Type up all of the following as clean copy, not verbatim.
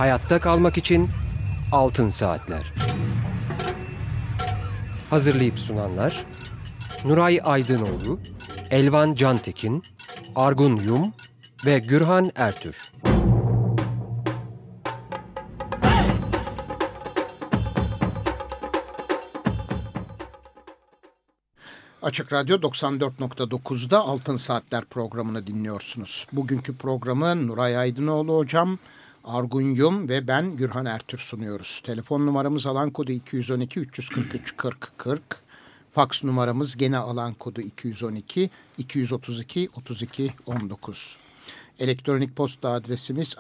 Hayatta kalmak için Altın Saatler. Hazırlayıp sunanlar Nuray Aydınoğlu, Elvan Cantekin, Argun Yum ve Gürhan Ertür. Açık Radyo 94.9'da Altın Saatler programını dinliyorsunuz. Bugünkü programı Nuray Aydınoğlu hocam, Argun Yum ve ben Gürhan Ertür sunuyoruz. Telefon numaramız alan kodu 212 343 40 40. Faks numaramız gene alan kodu 212 232 32 19. Elektronik posta adresimiz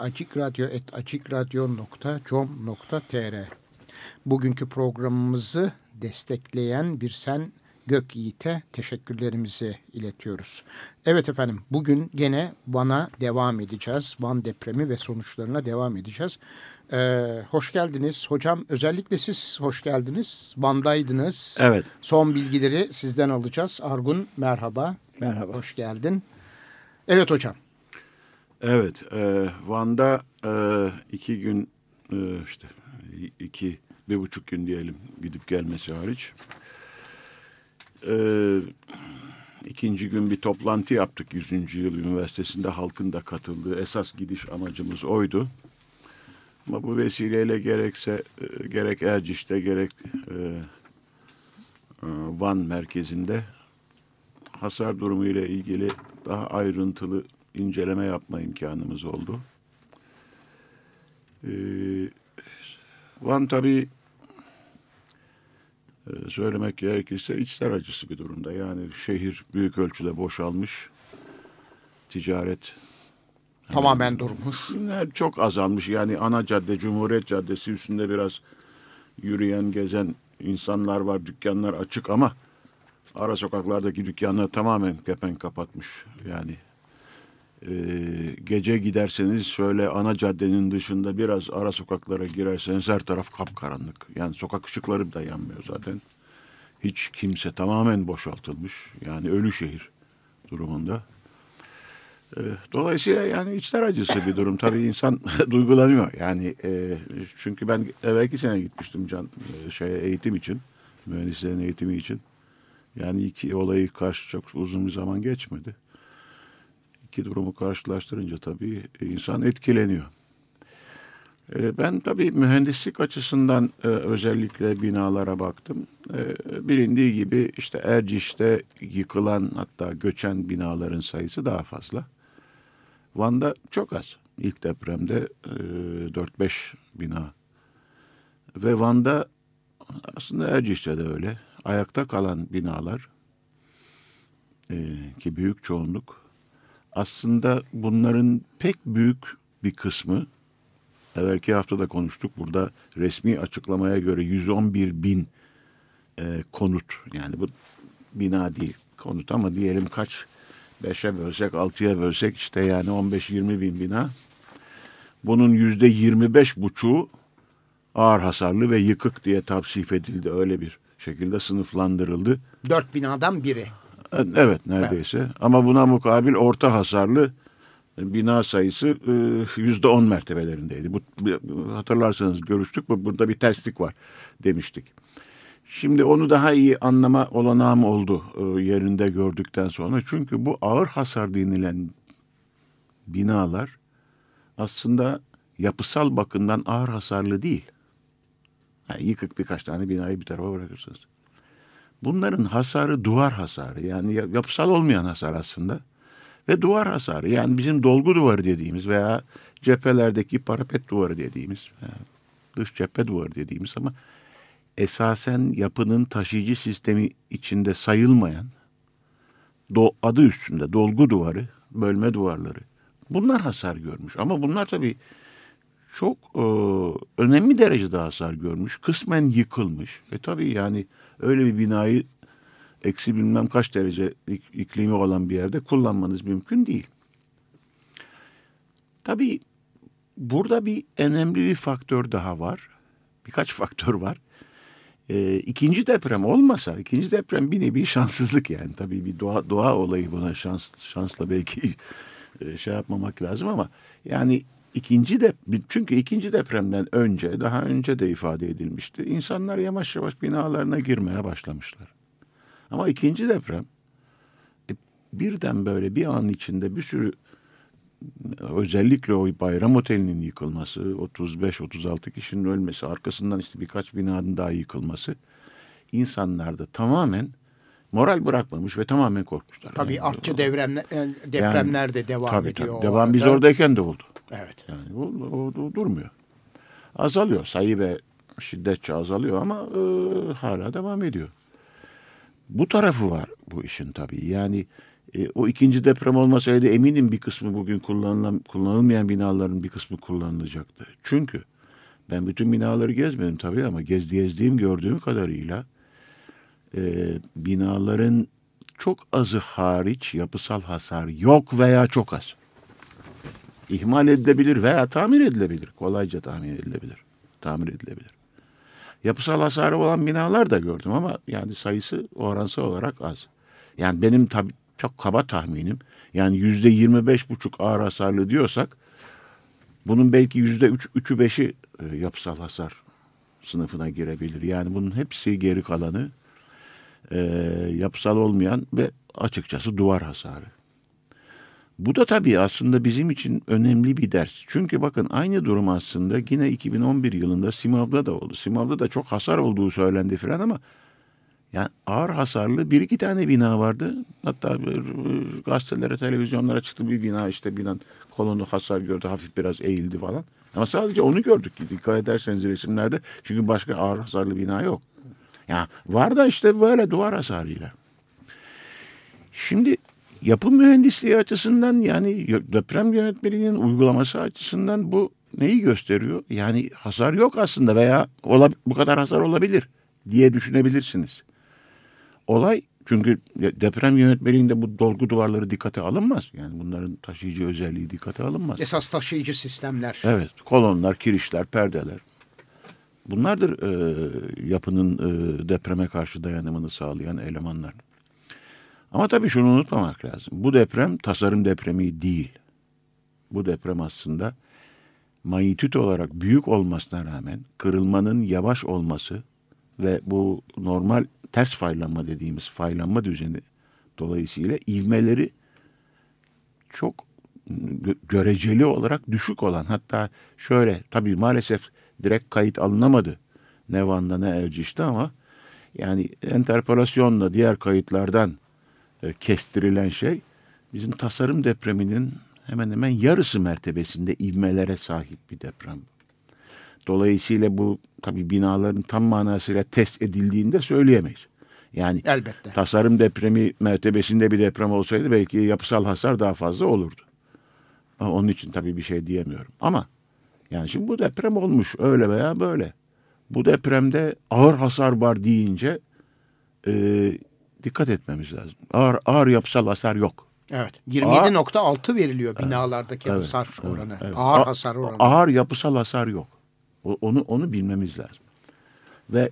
acikradyo@acikradyo.com.tr. Bugünkü programımızı destekleyen Birsen Gökyiğit'e teşekkürlerimizi iletiyoruz. Evet efendim, bugün gene Van'a devam edeceğiz. Van depremi ve sonuçlarına devam edeceğiz. Hoş geldiniz hocam. Özellikle siz hoş geldiniz. Van'daydınız. Evet. Son bilgileri sizden alacağız. Argun merhaba. Merhaba. Hoş geldin. Evet hocam. Evet. Van'da 2 gün işte 1,5 gün diyelim gidip gelmesi hariç. İkinci gün bir toplantı yaptık 100. Yıl Üniversitesi'nde, halkın da katıldığı. Esas gidiş amacımız oydu. Ama bu vesileyle gerek Erciş'te gerek Van merkezinde hasar durumu ile ilgili daha ayrıntılı inceleme yapma imkanımız oldu. Van tabii söylemek gerekirse içler acısı bir durumda. Yani şehir büyük ölçüde boşalmış. Ticaret tamamen durmuş. Çok azalmış. Yani ana cadde, Cumhuriyet Caddesi üstünde biraz yürüyen, gezen insanlar var. Dükkanlar açık ama ara sokaklardaki dükkanlar tamamen kepenk kapatmış. Yani gece giderseniz şöyle ana caddenin dışında biraz ara sokaklara girerseniz her taraf kapkaranlık. Yani sokak ışıkları da yanmıyor zaten. Hiç kimse, tamamen boşaltılmış. Yani ölü şehir durumunda. Dolayısıyla yani içler acısı bir durum. Tabii insan duygulanıyor. Yani çünkü ben evvelki sene gitmiştim eğitim için. Mühendislerin eğitimi için. Yani iki olayı karşı çok uzun bir zaman geçmedi. İki durumu karşılaştırınca tabii insan etkileniyor. Ben tabii mühendislik açısından özellikle binalara baktım. Bilindiği gibi işte Erciş'te yıkılan, hatta göçen binaların sayısı daha fazla. Van'da çok az. İlk depremde 4-5 bina. Ve Van'da, aslında Erciş'te de öyle, ayakta kalan binalar ki büyük çoğunluk, aslında bunların pek büyük bir kısmı, evvelki hafta da konuştuk, burada resmi açıklamaya göre 111 bin konut, yani bu bina değil konut ama diyelim kaç, 5'e bölsek 6'ya bölsek işte yani 15-20 bin bina. Bunun %25,5'u ağır hasarlı ve yıkık diye tavsif edildi, öyle bir şekilde sınıflandırıldı. 4 binadan biri. Evet, neredeyse. Evet. Ama buna mukabil orta hasarlı bina sayısı %10 mertebelerindeydi. Bu, hatırlarsanız görüştük. Burada bir terslik var demiştik. Şimdi onu daha iyi anlama olanağım oldu yerinde gördükten sonra. Çünkü bu ağır hasar denilen binalar aslında yapısal bakımdan ağır hasarlı değil. Yani yıkık birkaç tane binayı bir tarafa bırakırsınız. Bunların hasarı duvar hasarı, yani yapısal olmayan hasar aslında. Ve duvar hasarı, yani bizim dolgu duvarı dediğimiz veya cephelerdeki parapet duvarı dediğimiz, dış cephe duvarı dediğimiz ama esasen yapının taşıyıcı sistemi içinde sayılmayan, adı üstünde dolgu duvarı, bölme duvarları, bunlar hasar görmüş. Ama bunlar tabii çok önemli derecede hasar görmüş, kısmen yıkılmış. Tabii yani öyle bir binayı eksi bilmem kaç derece iklimi olan bir yerde kullanmanız mümkün değil. Tabii burada önemli bir faktör daha var. Birkaç faktör var. İkinci deprem olmasa, ikinci deprem bir nevi şanssızlık yani. Tabii bir doğa olayı, buna şansla belki şey yapmamak lazım ama yani Çünkü ikinci depremden önce, daha önce de ifade edilmişti. İnsanlar yavaş yavaş binalarına girmeye başlamışlar. Ama ikinci deprem birden böyle bir an içinde bir sürü, özellikle o Bayram Oteli'nin yıkılması, 35-36 kişinin ölmesi, arkasından işte birkaç binanın daha yıkılması, insanlarda tamamen moral bırakmamış ve tamamen korkmuşlar. Tabii yani, artçı depremler de devam ediyor. Tabii, devam biz oradayken de oldu. Evet. Yani o durmuyor. Azalıyor, sayı ve şiddetçe azalıyor ama hala devam ediyor. Bu tarafı var bu işin tabii. Yani o ikinci deprem olmasaydı eminim bir kısmı bugün kullanılmayan binaların bir kısmı kullanılacaktı. Çünkü ben bütün binaları gezmedim tabii ama gezdiğim gördüğüm kadarıyla binaların çok azı hariç yapısal hasar yok veya çok az. İhmal edilebilir veya tamir edilebilir. Kolayca tamir edilebilir. Yapısal hasarı olan binalar da gördüm ama yani sayısı oransal olarak az. Yani benim tabii çok kaba tahminim, yani %25,5 ağır hasarlı diyorsak bunun belki %3'ü 5'i yapısal hasar sınıfına girebilir. Yani bunun hepsi, geri kalanı yapısal olmayan ve açıkçası duvar hasarı. Bu da tabii aslında bizim için önemli bir ders. Çünkü bakın aynı durum aslında yine 2011 yılında Simav'da da oldu. Simav'da da çok hasar olduğu söylendi filan ama yani ağır hasarlı bir iki tane bina vardı. Hatta gazetelere, televizyonlara çıktı, bir bina, işte binanın kolonu hasar gördü, hafif biraz eğildi falan. Ama sadece onu gördük. Dikkat ederseniz resimlerde, çünkü başka ağır hasarlı bina yok. Yani var da işte böyle duvar hasarıyla. Şimdi yapı mühendisliği açısından, yani deprem yönetmeliğinin uygulaması açısından bu neyi gösteriyor? Yani hasar yok aslında veya bu kadar hasar olabilir diye düşünebilirsiniz. Olay, çünkü deprem yönetmeliğinde bu dolgu duvarları dikkate alınmaz. Yani bunların taşıyıcı özelliği dikkate alınmaz. Esas taşıyıcı sistemler. Evet, kolonlar, kirişler, perdeler. Bunlardır yapının depreme karşı dayanımını sağlayan elemanlar. Ama tabii şunu unutmamak lazım. Bu deprem tasarım depremi değil. Bu deprem aslında manyetüt olarak büyük olmasına rağmen kırılmanın yavaş olması ve bu normal ters faylanma dediğimiz faylanma düzeni dolayısıyla ivmeleri çok göreceli olarak düşük olan, hatta şöyle, tabii maalesef direkt kayıt alınamadı ne Van'da ne Erciş'te ama yani enterpolasyonla diğer kayıtlardan kestirilen şey bizim tasarım depreminin hemen hemen yarısı mertebesinde ivmelere sahip bir deprem. Dolayısıyla bu tabii binaların tam manasıyla test edildiğinde söyleyemeyiz. Yani elbette tasarım depremi mertebesinde bir deprem olsaydı belki yapısal hasar daha fazla olurdu. Onun için tabii bir şey diyemiyorum. Ama yani şimdi bu deprem olmuş öyle veya böyle. Bu depremde ağır hasar var deyince dikkat etmemiz lazım. Ağır yapısal hasar yok. Evet. 27,6 veriliyor binalardaki hasar oranı. Evet. Ağır hasar oranı. Ağır yapısal hasar yok. Onu bilmemiz lazım. Ve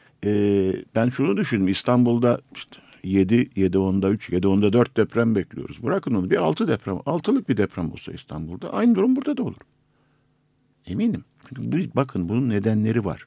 ben şunu düşündüm. İstanbul'da işte 7.10'da 3, 7.10'da 4 deprem bekliyoruz. Bırakın onu, bir 6'lık bir deprem olsa İstanbul'da aynı durum burada da olur. Eminim. Çünkü bakın bunun nedenleri var.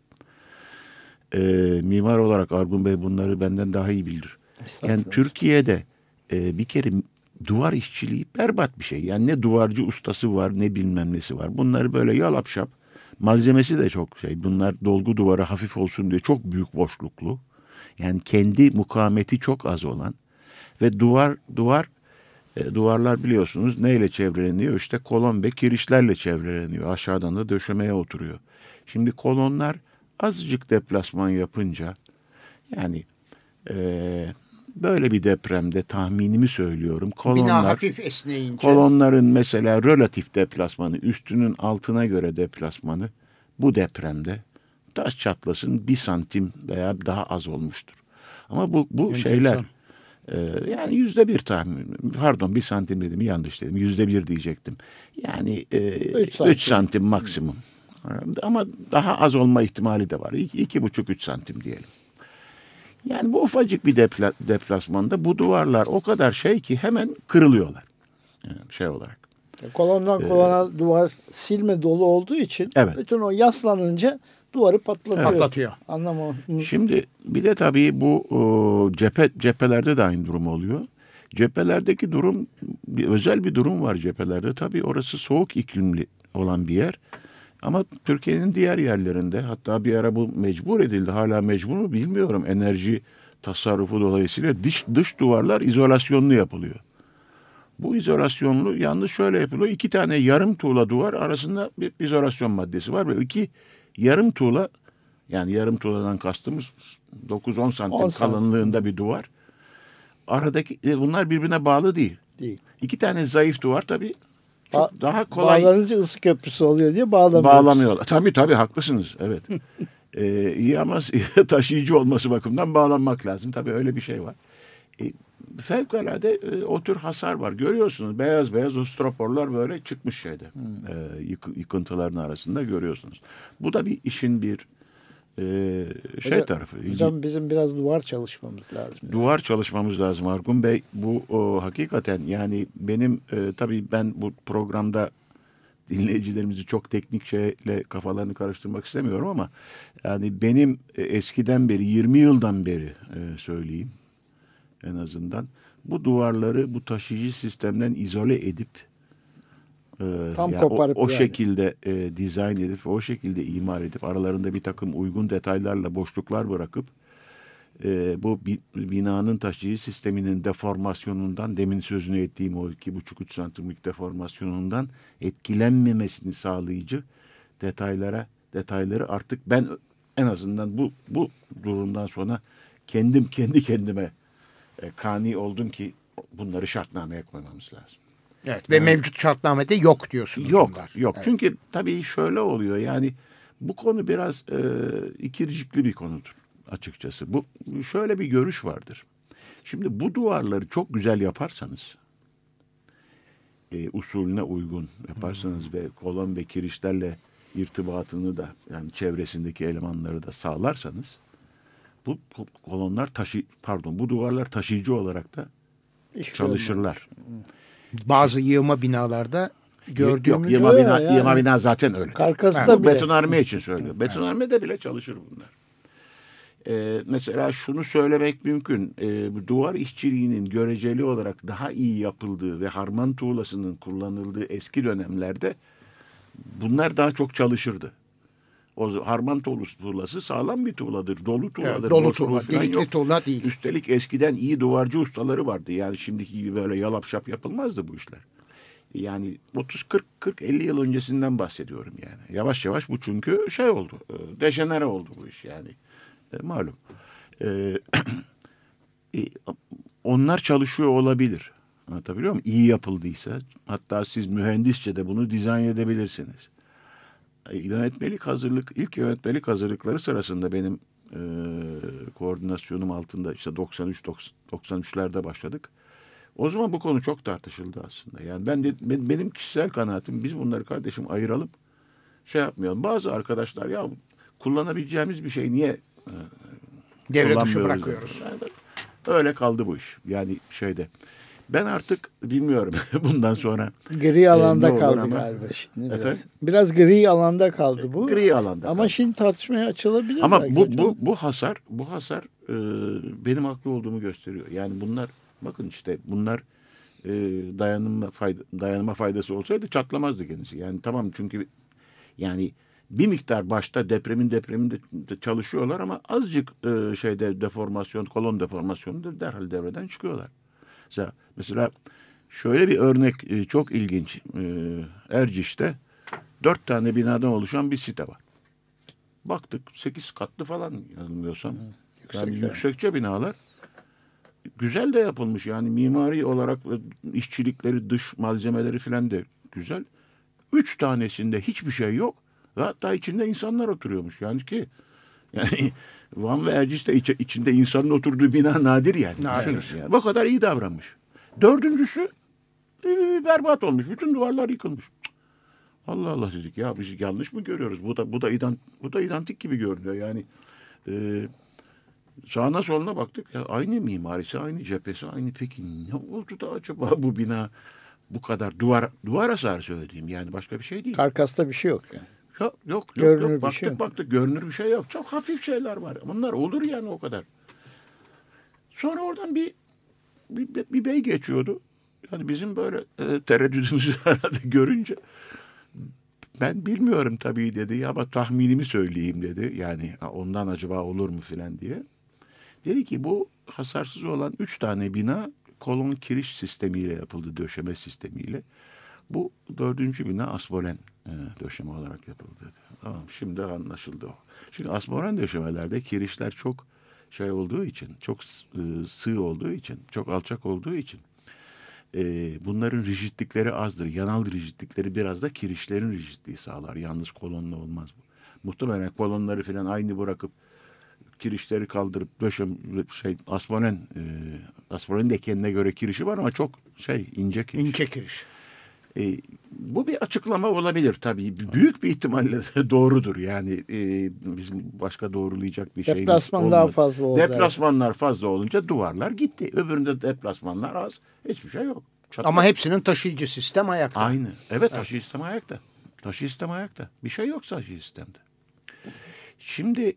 Mimar olarak Argun Bey bunları benden daha iyi bilir. Yani Türkiye'de bir kere duvar işçiliği berbat bir şey. Yani ne duvarcı ustası var ne bilmem nesi var. Bunları böyle yalap şap. Malzemesi de çok şey. Bunlar dolgu duvarı hafif olsun diye çok büyük boşluklu. Yani kendi mukavemeti çok az olan ve duvarlar biliyorsunuz neyle çevreleniyor? İşte kolon ve kirişlerle çevreleniyor. Aşağıdan da döşemeye oturuyor. Şimdi kolonlar azıcık deplasman yapınca, yani böyle bir depremde tahminimi söylüyorum. Bina hafif esneyince. Kolonların mesela relatif deplasmanı, üstünün altına göre deplasmanı bu depremde taş çatlasın 1 santim veya daha az olmuştur. Ama bu şeyler yani %1 tahmin, pardon 1 santim dedim, yanlış dedim, %1 diyecektim. Yani 3 santim maksimum. Ama daha az olma ihtimali de var. 2,5-3 santim diyelim. Yani bu ufacık bir deplasmanda bu duvarlar o kadar şey ki hemen kırılıyorlar. Yani şey olarak. Kolondan kolona duvar silme dolu olduğu için bütün o yaslanınca duvarı patlatıyor. Anlamam. Şimdi bir de tabii bu cephelerde de aynı durum oluyor. Cephelerdeki durum, özel bir durum var cephelerde. Tabii orası soğuk iklimli olan bir yer. Ama Türkiye'nin diğer yerlerinde, hatta bir ara bu mecbur edildi. Hala mecbur mu bilmiyorum. Enerji tasarrufu dolayısıyla dış duvarlar izolasyonlu yapılıyor. Bu izolasyonlu yalnız şöyle yapılıyor. 2 tane yarım tuğla duvar arasında bir izolasyon maddesi var. Ve 2 yarım tuğla, yani yarım tuğladan kastımız 9-10 santim kalınlığında bir duvar. Aradaki bunlar birbirine bağlı değil. 2 tane zayıf duvar tabii çok daha kolay. Bağlanınca ısı köprüsü oluyor diye bağlamıyorlar. Tabii haklısınız. Evet. İyi ama taşıyıcı olması bakımından bağlanmak lazım. Tabii öyle bir şey var. Fevkalade o tür hasar var. Görüyorsunuz beyaz beyaz o stroporlar böyle çıkmış şeyde. Yıkıntıların arasında görüyorsunuz. Bu da bir işin bir tarafı. Hocam bizim biraz duvar çalışmamız lazım. Duvar çalışmamız lazım Argun Bey. Bu hakikaten yani benim tabii ben bu programda dinleyicilerimizi çok teknik şeyle kafalarını karıştırmak istemiyorum ama yani benim eskiden beri 20 yıldan beri söyleyeyim en azından bu duvarları bu taşıyıcı sistemden izole edip tam koparıp o şekilde dizayn edip o şekilde imar edip aralarında bir takım uygun detaylarla boşluklar bırakıp bu binanın taşıyıcı sisteminin deformasyonundan, demin sözünü ettiğim o 2,5-3 santimlik deformasyonundan etkilenmemesini sağlayıcı detayları artık ben en azından bu durumdan sonra kendi kendime kani oldum ki bunları şartnameye koymamız lazım. Evet ve mevcut şartnamede yok diyorsunuz. Yok. Evet. Çünkü tabii şöyle oluyor yani bu konu biraz ikircikli bir konudur açıkçası. Bu şöyle bir görüş vardır. Şimdi bu duvarları çok güzel yaparsanız usulüne uygun yaparsanız ve kolon ve kirişlerle irtibatını da yani çevresindeki elemanları da sağlarsanız bu duvarlar taşıyıcı olarak da çalışırlar. Bazı yığma binalarda gördüğümüz yığma bina zaten öyle. Karkasında bile. Betonarme için söylüyorum. Betonarmede bile çalışır bunlar. Mesela şunu söylemek mümkün. Duvar işçiliğinin göreceli olarak daha iyi yapıldığı ve harman tuğlasının kullanıldığı eski dönemlerde bunlar daha çok çalışırdı. O harman tuğlası sağlam bir tuğladır. Dolu tuğladır. Evet, dolu tuğla. Delikli tuğla değil. Üstelik eskiden iyi duvarcı ustaları vardı. Yani şimdiki gibi böyle yalap şap yapılmazdı bu işler. Yani 30-40-50 yıl öncesinden bahsediyorum yani. Yavaş yavaş bu çünkü oldu. Dejenere oldu bu iş yani. Malum. Onlar çalışıyor olabilir. Anlatabiliyor muyum? İyi yapıldıysa. Hatta siz mühendisçe de bunu dizayn edebilirsiniz. İlk yönetmelik hazırlıkları sırasında benim koordinasyonum altında işte 93'lerde başladık. O zaman bu konu çok tartışıldı aslında. Yani benim kişisel kanaatim biz bunları kardeşim ayıralım. Yapmayalım. Bazı arkadaşlar ya kullanabileceğimiz bir şey niye devre dışı bırakıyoruz. Yani öyle kaldı bu iş. Yani ben artık bilmiyorum bundan sonra. Gri alanda kaldı galiba şimdi biraz gri alanda kaldı bu. Gri alanda. Ama şimdi tartışmaya açılabilir. Ama bu hasar benim haklı olduğumu gösteriyor. Yani bunlar bakın işte bunlar dayanma faydası olsaydı çatlamazdı kendisi. Yani tamam çünkü yani bir miktar başta depreminde çalışıyorlar ama azıcık deformasyon, kolon deformasyonu derhal devreden çıkıyorlar. Mesela şöyle bir örnek çok ilginç. Erciş'te 4 tane binadan oluşan bir site var. Baktık 8 katlı falan yanılmıyorsam. Yani yüksekçe binalar. Güzel de yapılmış yani mimari olarak işçilikleri, dış malzemeleri falan da güzel. 3 tanesinde hiçbir şey yok. Ve hatta içinde insanlar oturuyormuş. Yani Van ve Erciş'te içinde insanın oturduğu bina nadir yani. Nadir. Yani. Bu kadar iyi davranmış. 4.'sü berbat olmuş. Bütün duvarlar yıkılmış. Allah Allah dedik ya biz yanlış mı görüyoruz? Bu da identik gibi görünüyor. Yani sağına soluna baktık. Ya, aynı mimarisi, aynı cephesi, aynı. Peki ne oldu da acaba bu bina bu kadar duvar hasarı söylediğim, yani başka bir şey değil. Karkasta bir şey yok yani. Yok. Baktık görünür bir şey yok. Çok hafif şeyler var. Bunlar olur yani, o kadar. Sonra oradan bir bey geçiyordu. Yani bizim böyle tereddüdümüzü herhalde görünce, ben bilmiyorum tabii dedi, ama tahminimi söyleyeyim dedi. Yani ondan acaba olur mu filan diye. Dedi ki bu hasarsız olan 3 tane bina kolon kiriş sistemiyle yapıldı, döşeme sistemiyle. Bu 4. bina asmolen döşeme olarak yapıldı dedi. Tamam, şimdi anlaşıldı o. Çünkü asmolen döşemelerde kirişler çok şey olduğu için, çok sığ olduğu için, çok alçak olduğu için bunların rigidlikleri azdır. Yanal rigidlikleri biraz da kirişlerin rigidliği sağlar. Yalnız kolonla olmaz bu. Muhtemelen kolonları falan aynı bırakıp kirişleri kaldırıp asmolen de kendine göre kirişi var ama çok ince kiriş. İnce kiriş. Bu bir açıklama olabilir tabii. Büyük bir ihtimalle doğrudur. Yani bizim başka doğrulayacak bir şeyimiz olmadı. Deplasman daha fazla oldu. Deplasmanlar fazla olunca duvarlar gitti. Öbüründe deplasmanlar az. Hiçbir şey yok. Ama hepsinin taşıyıcı sistem ayakta. Aynı. Evet, taşıyıcı sistem ayakta. Taşıyıcı sistem ayakta. Bir şey yok taşıyıcı sistemde. Şimdi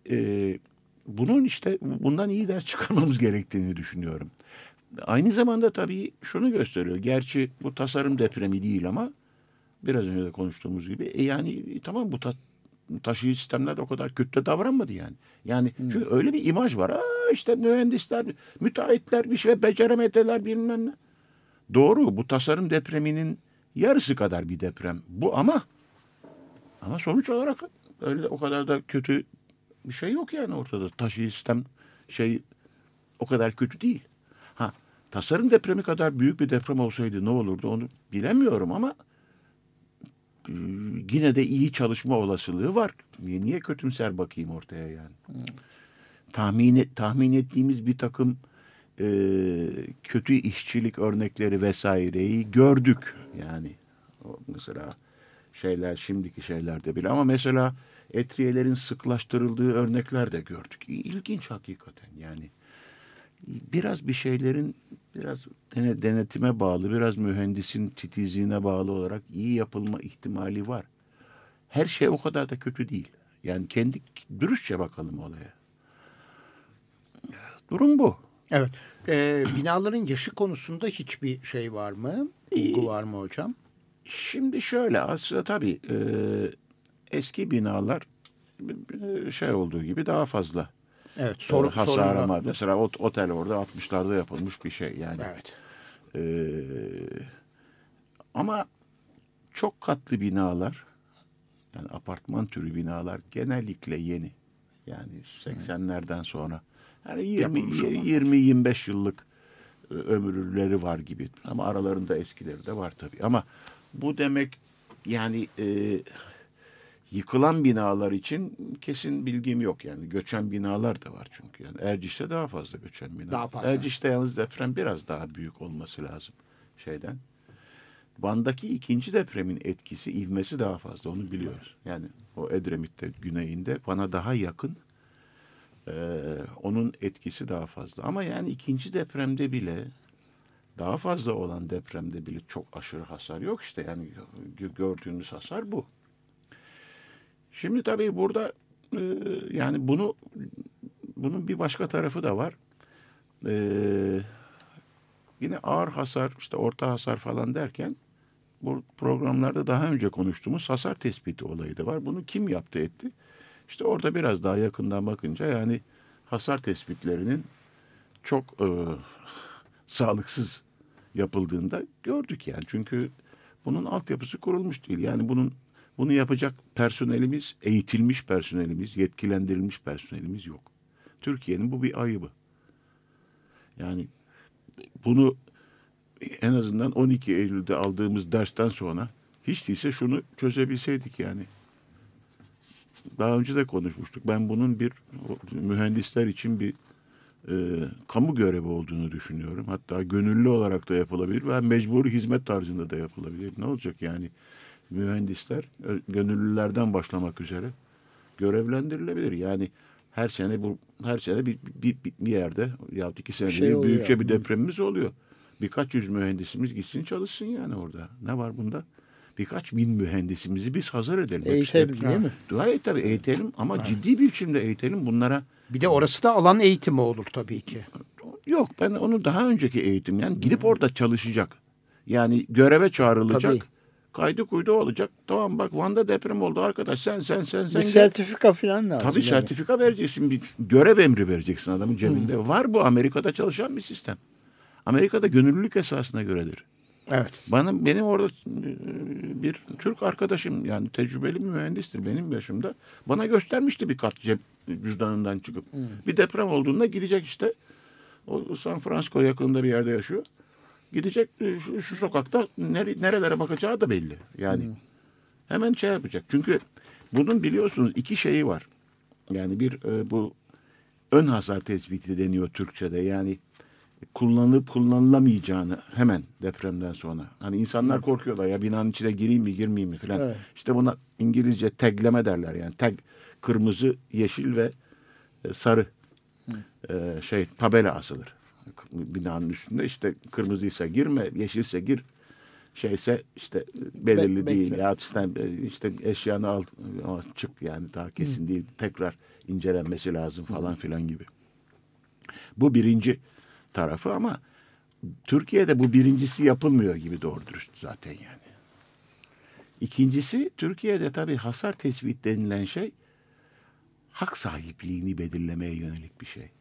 bundan iyi ders çıkarmamız gerektiğini düşünüyorum. Aynı zamanda tabii şunu gösteriyor. Gerçi bu tasarım depremi değil ama biraz önce de konuştuğumuz gibi yani tamam, bu taşıyıcı sistemler de o kadar kötü de davranmadı yani. Yani çünkü öyle bir imaj var. İşte mühendisler, müteahhitler bir şey beceremediler bilmem ne. Doğru, bu tasarım depreminin yarısı kadar bir deprem bu ama sonuç olarak öyle o kadar da kötü bir şey yok yani ortada. Taşıyıcı sistem o kadar kötü değil. Tasarım depremi kadar büyük bir deprem olsaydı ne olurdu onu bilemiyorum ama yine de iyi çalışma olasılığı var. Niye kötümser bakayım ortaya yani? Tahmin ettiğimiz bir takım kötü işçilik örnekleri vesaireyi gördük. Yani mesela şimdiki şeylerde bile, ama mesela etriyelerin sıklaştırıldığı örnekler de gördük. İlginç hakikaten yani. Biraz bir şeylerin biraz denetime bağlı, biraz mühendisin titizliğine bağlı olarak iyi yapılma ihtimali var. Her şey o kadar da kötü değil. Yani dürüstçe bakalım olaya. Durum bu. Evet. Binaların yaşı konusunda hiçbir şey var mı? Bulgu var mı hocam? Şimdi şöyle, aslında tabii eski binalar olduğu gibi daha fazla. Evet, hasarama. Mesela otel orada 60'larda yapılmış bir şey yani. Evet. Ama çok katlı binalar, yani apartman türü binalar genellikle yeni. Yani 80'lerden sonra. Yani 20-25 yıllık ömürleri var gibi. Ama aralarında eskileri de var tabii. Ama bu demek yani yıkılan binalar için kesin bilgim yok yani. Göçen binalar da var çünkü. Yani Erciş'te daha fazla göçen bina. Daha fazla. Erciş'te yalnız deprem biraz daha büyük olması lazım şeyden. Van'daki ikinci depremin etkisi, ivmesi daha fazla, onu biliyoruz. Yani o Edremit'te güneyinde Van'a daha yakın. Onun etkisi daha fazla. Ama yani ikinci depremde bile, daha fazla olan depremde bile çok aşırı hasar yok işte. Yani gördüğümüz hasar bu. Şimdi tabii burada yani bunun bir başka tarafı da var. Yine ağır hasar, işte orta hasar falan derken bu programlarda daha önce konuştuğumuz hasar tespiti olayı da var. Bunu kim yaptı etti? İşte orada biraz daha yakından bakınca yani hasar tespitlerinin çok sağlıksız yapıldığında gördük yani. Çünkü bunun altyapısı kurulmuş değil. Yani bunu yapacak personelimiz, eğitilmiş personelimiz, yetkilendirilmiş personelimiz yok. Türkiye'nin bu bir ayıbı. Yani bunu en azından 12 Eylül'de aldığımız dersten sonra hiç değilse şunu çözebilseydik yani. Daha önce de konuşmuştuk. Ben bunun bir mühendisler için bir kamu görevi olduğunu düşünüyorum. Hatta gönüllü olarak da yapılabilir ve mecburi hizmet tarzında da yapılabilir. Ne olacak yani? Mühendisler gönüllülerden başlamak üzere görevlendirilebilir. Yani her sene bir yerde ya 2 senede büyükçe bir depremimiz oluyor. birkaç yüz mühendisimiz gitsin çalışsın yani orada. Ne var bunda? Birkaç bin mühendisimizi biz hazır edelim. Eğitelim değil mi? Gayet tabii eğitelim ama ciddi bir biçimde eğitelim bunlara. Bir de orası da alan eğitimi olur tabii ki. Yok, ben onu daha önceki eğitim, yani gidip orada çalışacak. Yani göreve çağrılacak. Tabii. Kaydı kuydu olacak. Tamam bak, Van'da deprem oldu arkadaş, sen. Bir sertifika falan lazım. Tabii sertifika vereceksin. Bir görev emri vereceksin adamın cebinde. Var bu, Amerika'da çalışan bir sistem. Amerika'da gönüllülük esasına göredir. Evet. Benim orada bir Türk arkadaşım, yani tecrübeli bir mühendistir benim yaşımda. Bana göstermişti bir kart cüzdanından çıkıp. Bir deprem olduğunda gidecek işte. O San Francisco yakınında bir yerde yaşıyor. Gidecek şu sokakta nerelere bakacağı da belli. Yani hemen şey yapacak. Çünkü bunun biliyorsunuz iki şeyi var. Yani bir bu ön hasar tespiti deniyor Türkçe'de. Yani kullanılıp kullanılamayacağını hemen depremden sonra. Hani insanlar korkuyorlar ya, binanın içine gireyim mi girmeyeyim mi falan. Evet. İşte buna İngilizce tagleme derler. Yani tag, kırmızı, yeşil ve sarı tabela asılır binanın üstünde. İşte kırmızıysa girme, yeşilse gir, şeyse işte belirli değil. Ya işte eşyanı al çık, yani daha kesin değil. Tekrar incelenmesi lazım falan filan gibi. Bu birinci tarafı ama Türkiye'de bu birincisi yapılmıyor gibi doğru dürüst zaten yani. İkincisi, Türkiye'de tabii hasar tespit denilen şey hak sahipliğini belirlemeye yönelik bir şey.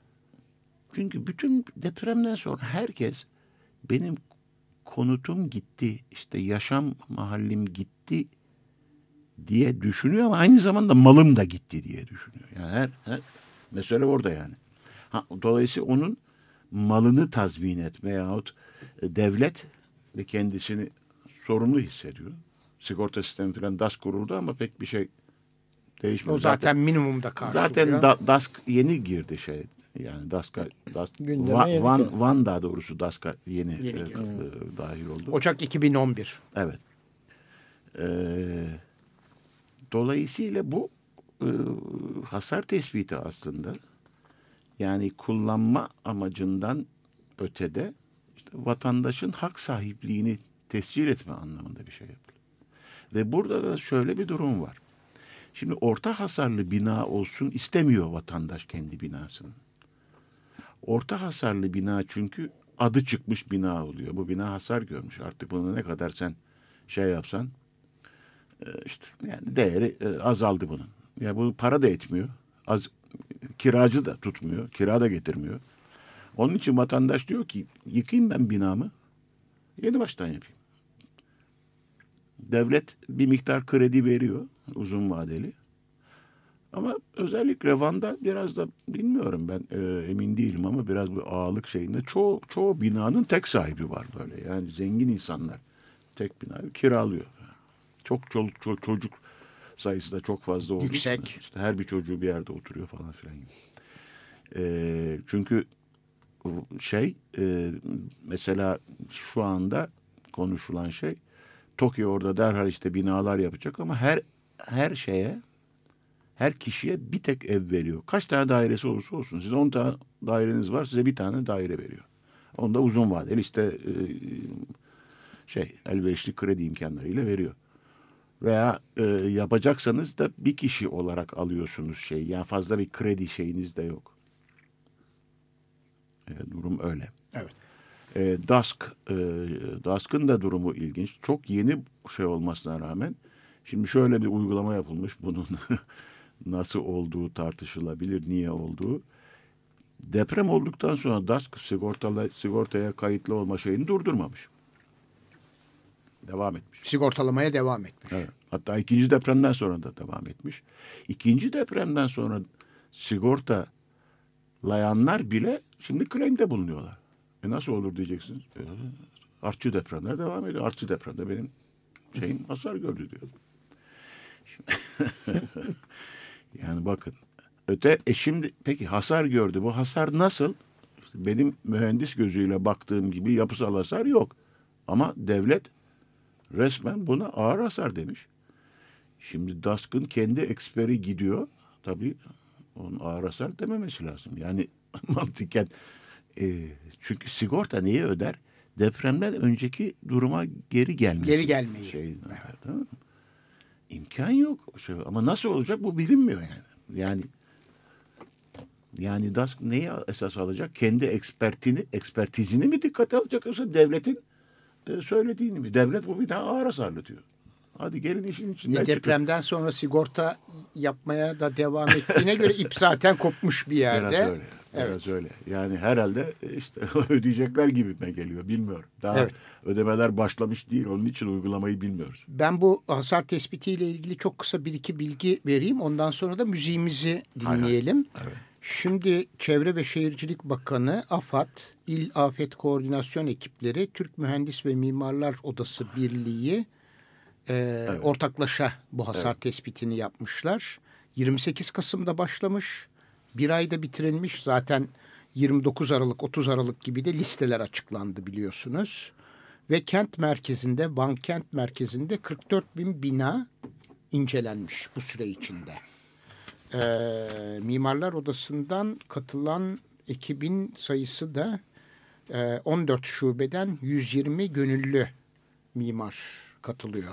Çünkü bütün depremden sonra herkes benim konutum gitti, işte yaşam mahallim gitti diye düşünüyor ama aynı zamanda malım da gitti diye düşünüyor. Yani her mesele orada yani. Dolayısıyla onun malını tazmin etme yahut devlet de kendisini sorumlu hissediyor. Sigorta sistemi falan DASK kuruldu ama pek bir şey değişmedi. O zaten minimumda karşılıyor. Zaten DASK yeni girdi şey. Yani Van daha doğrusu DASK'a yeni dahil oldu. Ocak 2011. Evet. Dolayısıyla bu hasar tespiti aslında, yani kullanma amacından ötede işte vatandaşın hak sahipliğini tescil etme anlamında bir şey yapılıyor. Ve burada da şöyle bir durum var. Şimdi orta hasarlı bina olsun istemiyor vatandaş kendi binasının. Orta hasarlı bina çünkü adı çıkmış bina oluyor. Bu bina hasar görmüş. Artık bunu ne kadar sen şey yapsan işte yani değeri azaldı bunun. Ya bu para da etmiyor. Kiracı da tutmuyor. Kira da getirmiyor. Onun için vatandaş diyor ki yıkayım ben binamı. Yeni baştan yapayım. Devlet bir miktar kredi veriyor. Uzun vadeli. Ama özellikle Van'da biraz da bilmiyorum ben emin değilim ama biraz bu ağalık şeyinde çoğu binanın tek sahibi var böyle. Yani zengin insanlar tek binayı kiralıyor. Çok çocuk sayısı da çok fazla olduğu yüksek. için işte her bir çocuğu bir yerde oturuyor falan filan gibi. Çünkü mesela şu anda konuşulan şey Tokyo orada derhal işte binalar yapacak ama her kişiye bir tek ev veriyor. Kaç tane dairesi olursa olsun. Size 10 tane daireniz var, size bir tane daire veriyor. Onda uzun vadeli işte elverişli kredi imkanlarıyla veriyor. Veya yapacaksanız da bir kişi olarak alıyorsunuz yani fazla bir kredi şeyiniz de yok. Durum öyle. Evet. DASK'ın da durumu ilginç. Çok yeni şey olmasına rağmen şimdi şöyle bir uygulama yapılmış bunun nasıl olduğu tartışılabilir, niye olduğu. Deprem olduktan sonra DASK sigortaya kayıtlı olma şeyini durdurmamış. Devam etmiş. Sigortalamaya devam etmiş. Evet. Hatta ikinci depremden sonra da devam etmiş. İkinci depremden sonra sigortalayanlar bile şimdi claim'de bulunuyorlar. Nasıl olur diyeceksiniz. Artçı depremler devam ediyor. Artçı depremde benim şeyim hasar gördü diyor. Yani bakın. Şimdi peki hasar gördü. Bu hasar nasıl? İşte benim mühendis gözüyle baktığım gibi yapısal hasar yok. Ama devlet resmen buna ağır hasar demiş. Şimdi DASK'ın kendi eksperi gidiyor. Tabii onun ağır hasar dememesi lazım. Yani mantıken Çünkü sigorta neyi öder? Depremden önceki duruma geri gelmeyi. Geri gelmeyi. Tamam mı? İmkan yok. Ama nasıl olacak bu bilinmiyor yani. Yani DASK neyi esas alacak? Kendi ekspertizini mi dikkate alacak yoksa devletin söylediğini mi? Devlet bu bir daha ağır hasarlı diyor. Hadi gelin işin içinden çıkın. Depremden sonra sigorta yapmaya da devam ettiğine göre ip zaten kopmuş bir yerde. Biraz öyle. Biraz öyle. Yani herhalde işte ödeyecekler gibime geliyor. Bilmiyorum. Daha ödemeler başlamış değil. Onun için uygulamayı bilmiyoruz. Ben bu hasar tespitiyle ilgili çok kısa bir iki bilgi vereyim. Ondan sonra da müziğimizi dinleyelim. Evet. Şimdi Çevre ve Şehircilik Bakanı, AFAD, İl Afet Koordinasyon Ekipleri, Türk Mühendis ve Mimarlar Odası Birliği ortaklaşa bu hasar tespitini yapmışlar. 28 Kasım'da başlamış. Bir ayda bitirilmiş. Zaten 29 Aralık, 30 Aralık gibi de listeler açıklandı biliyorsunuz. Ve kent merkezinde, Van kent merkezinde 44.000 bina incelenmiş bu süre içinde. Mimarlar Odası'ndan katılan ekibin sayısı da 14 şubeden 120 gönüllü mimar katılıyor.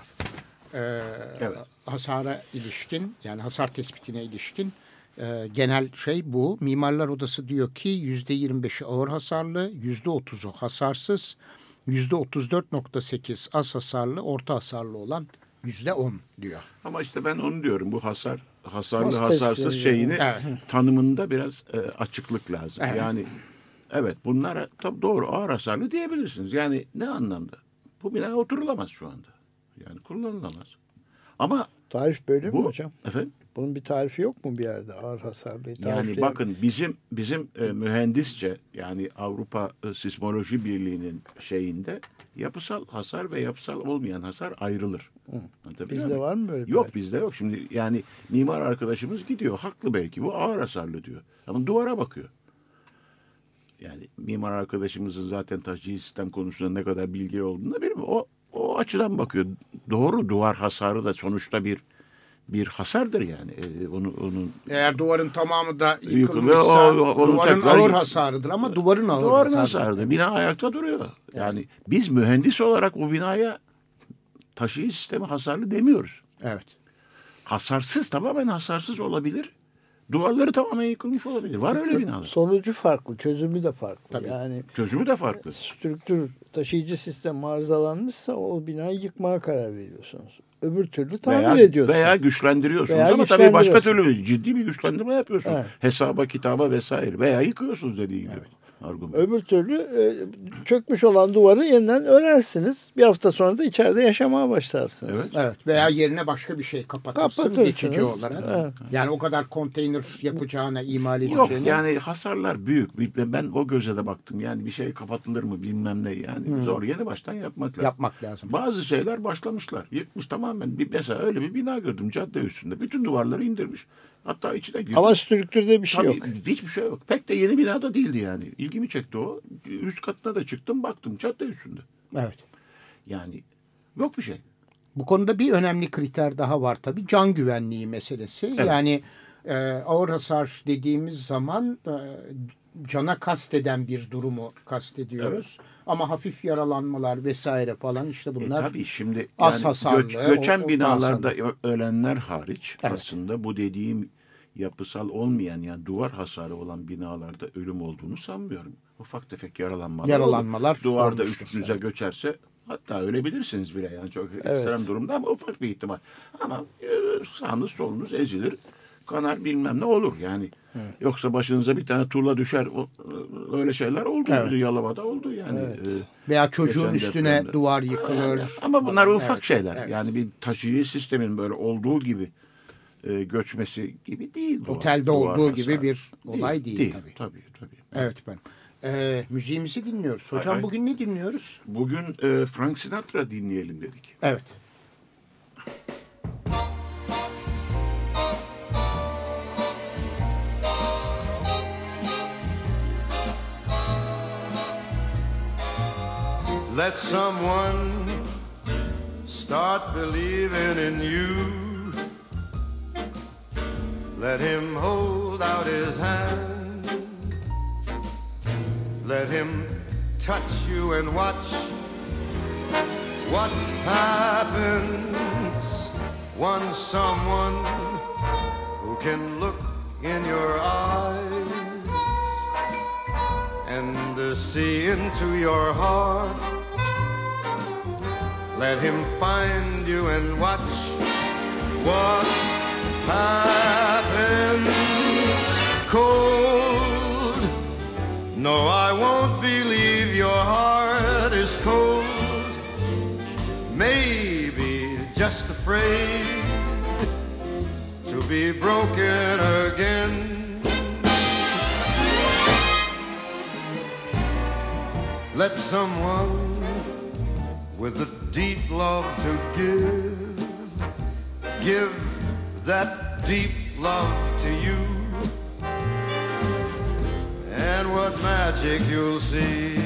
Hasara ilişkin, yani hasar tespitine ilişkin genel şey bu. Mimarlar Odası diyor ki %25'i ağır hasarlı, %30'u hasarsız, %34.8 az hasarlı, orta hasarlı olan %10 diyor. Ama işte ben onu diyorum. Bu hasarlı hasarsız şeyini tanımında biraz açıklık lazım. Evet. Yani evet bunlara tabii doğru ağır hasarlı diyebilirsiniz. Yani ne anlamda? Bu bina oturulamaz şu anda. Yani kullanılamaz. Ama tarif böyle mi hocam? Efendim? Bunun bir tarifi yok mu bir yerde ağır hasarlı? Yani bakın bizim mühendisçe yani Avrupa Sismoloji Birliği'nin şeyinde yapısal hasar ve yapısal olmayan hasar ayrılır. Bizde var mı böyle? Yok bizde yok. Şimdi yani mimar arkadaşımız gidiyor. Haklı belki bu ağır hasarlı diyor. Ama duvara bakıyor. Yani mimar arkadaşımızın zaten taşıyıcı sistem konusunda ne kadar bilgi olduğunu da bilmiyorum. O açıdan bakıyor. Doğru duvar hasarı da sonuçta bir hasardır yani. Onun eğer duvarın tamamı da yıkılmışsa duvarın ağır hasarıdır ama duvarın hasarıdır. Bina ayakta duruyor. Yani biz mühendis olarak o binaya taşıyıcı sistemi hasarlı demiyoruz. Evet. Hasarsız, tamamen hasarsız olabilir. Duvarları tamamen yıkılmış olabilir. Var öyle binalar. Sonucu farklı, çözümü de farklı. Tabii. Yani çözümü de farklı. Strüktür, taşıyıcı sistem arızalanmışsa o binayı yıkmaya karar veriyorsunuz. Öbür türlü tamir ediyorsunuz. Veya güçlendiriyorsunuz. Ama tabii başka türlü ciddi bir güçlendirme yapıyorsunuz. Evet. Hesaba, kitaba vesaire. Veya yıkıyorsunuz dediği gibi. Evet. Öbür türlü çökmüş olan duvarı yeniden örersiniz. Bir hafta sonra da içeride yaşamaya başlarsınız. Evet. Veya yerine başka bir şey kapatırsınız geçici olarak. Evet. Yani o kadar konteyner yapacağına, imal edeceğine. Yok yani hasarlar büyük. Ben o göze de baktım. Yani bir şey kapatılır mı bilmem ne. Yani zor. Yeni baştan yapmak lazım. Bazı şeyler başlamışlar. Yıkmış tamamen. Mesela öyle bir bina gördüm cadde üstünde. Bütün duvarları indirmiş. Hatta içine girdi. Ama strüktürde bir şey yok. Hiçbir şey yok. Pek de yeni binada değildi yani. İlgimi çekti o. Üst katına da çıktım baktım cadde üstünde. Evet. Yani yok bir şey. Bu konuda bir önemli kriter daha var tabii. Can güvenliği meselesi. Evet. Yani ağır hasar dediğimiz zaman cana kasteden bir durumu kastediyoruz. Evet. Ama hafif yaralanmalar vesaire falan işte bunlar tabii şimdi az hasarlı. Göçen binalarda ölenler hariç aslında bu dediğim yapısal olmayan yani duvar hasarı olan binalarda ölüm olduğunu sanmıyorum. Ufak tefek yaralanmalar duvarda üstünüze göçerse hatta ölebilirsiniz bile yani çok ekstrem durumda ama ufak bir ihtimal. Ama sağınız solunuz ezilir, kanar bilmem ne olur yani. Evet. Yoksa başınıza bir tane tuğla düşer öyle şeyler oldu. Evet. Yalova'da oldu yani. Evet. Veya çocuğun üstüne duvar yıkılır. Ama bunlar ufak şeyler. Evet. Yani bir taşıyıcı sistemin böyle olduğu gibi göçmesi gibi değil. Otelde olduğu gibi bir olay değil tabii. Evet efendim. Müziğimizi dinliyoruz. Hocam bugün ne dinliyoruz? Bugün Frank Sinatra dinleyelim dedik. Evet. Let someone start believing in you. Let him hold out his hand. Let him touch you and watch what happens once someone who can look in your eyes and see into your heart. Let him find you and watch what happens. Cold, no, I won't believe your heart is cold. Maybe just afraid to be broken again. Let someone with a deep love to give that deep love to you, and what magic you'll see.